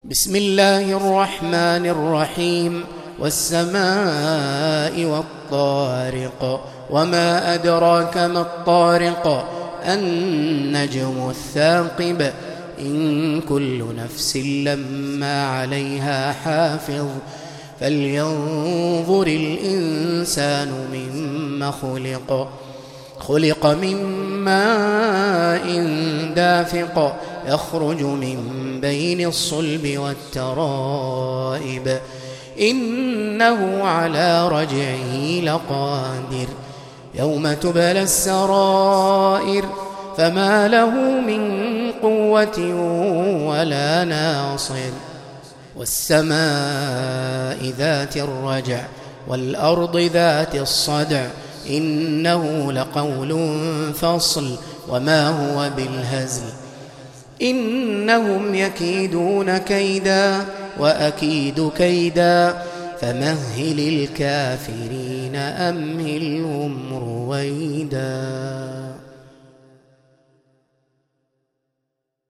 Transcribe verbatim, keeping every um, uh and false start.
بسم الله الرحمن الرحيم والسماء والطارق وما أدراك ما الطارق النجم الثاقب إن كل نفس لما عليها حافظ فلينظر الإنسان مما خلق خلق من ماء دافق يخرج من بين الصلب والترائب إنه على رجعه لقادر يوم تبلى السرائر فما له من قوة ولا ناصر والسماء ذات الرجع والأرض ذات الصدع إنه لقول فصل وما هو بالهزل إنهم يكيدون كيدا وأكيد كيدا فمهل الكافرين أمهلهم رويدا.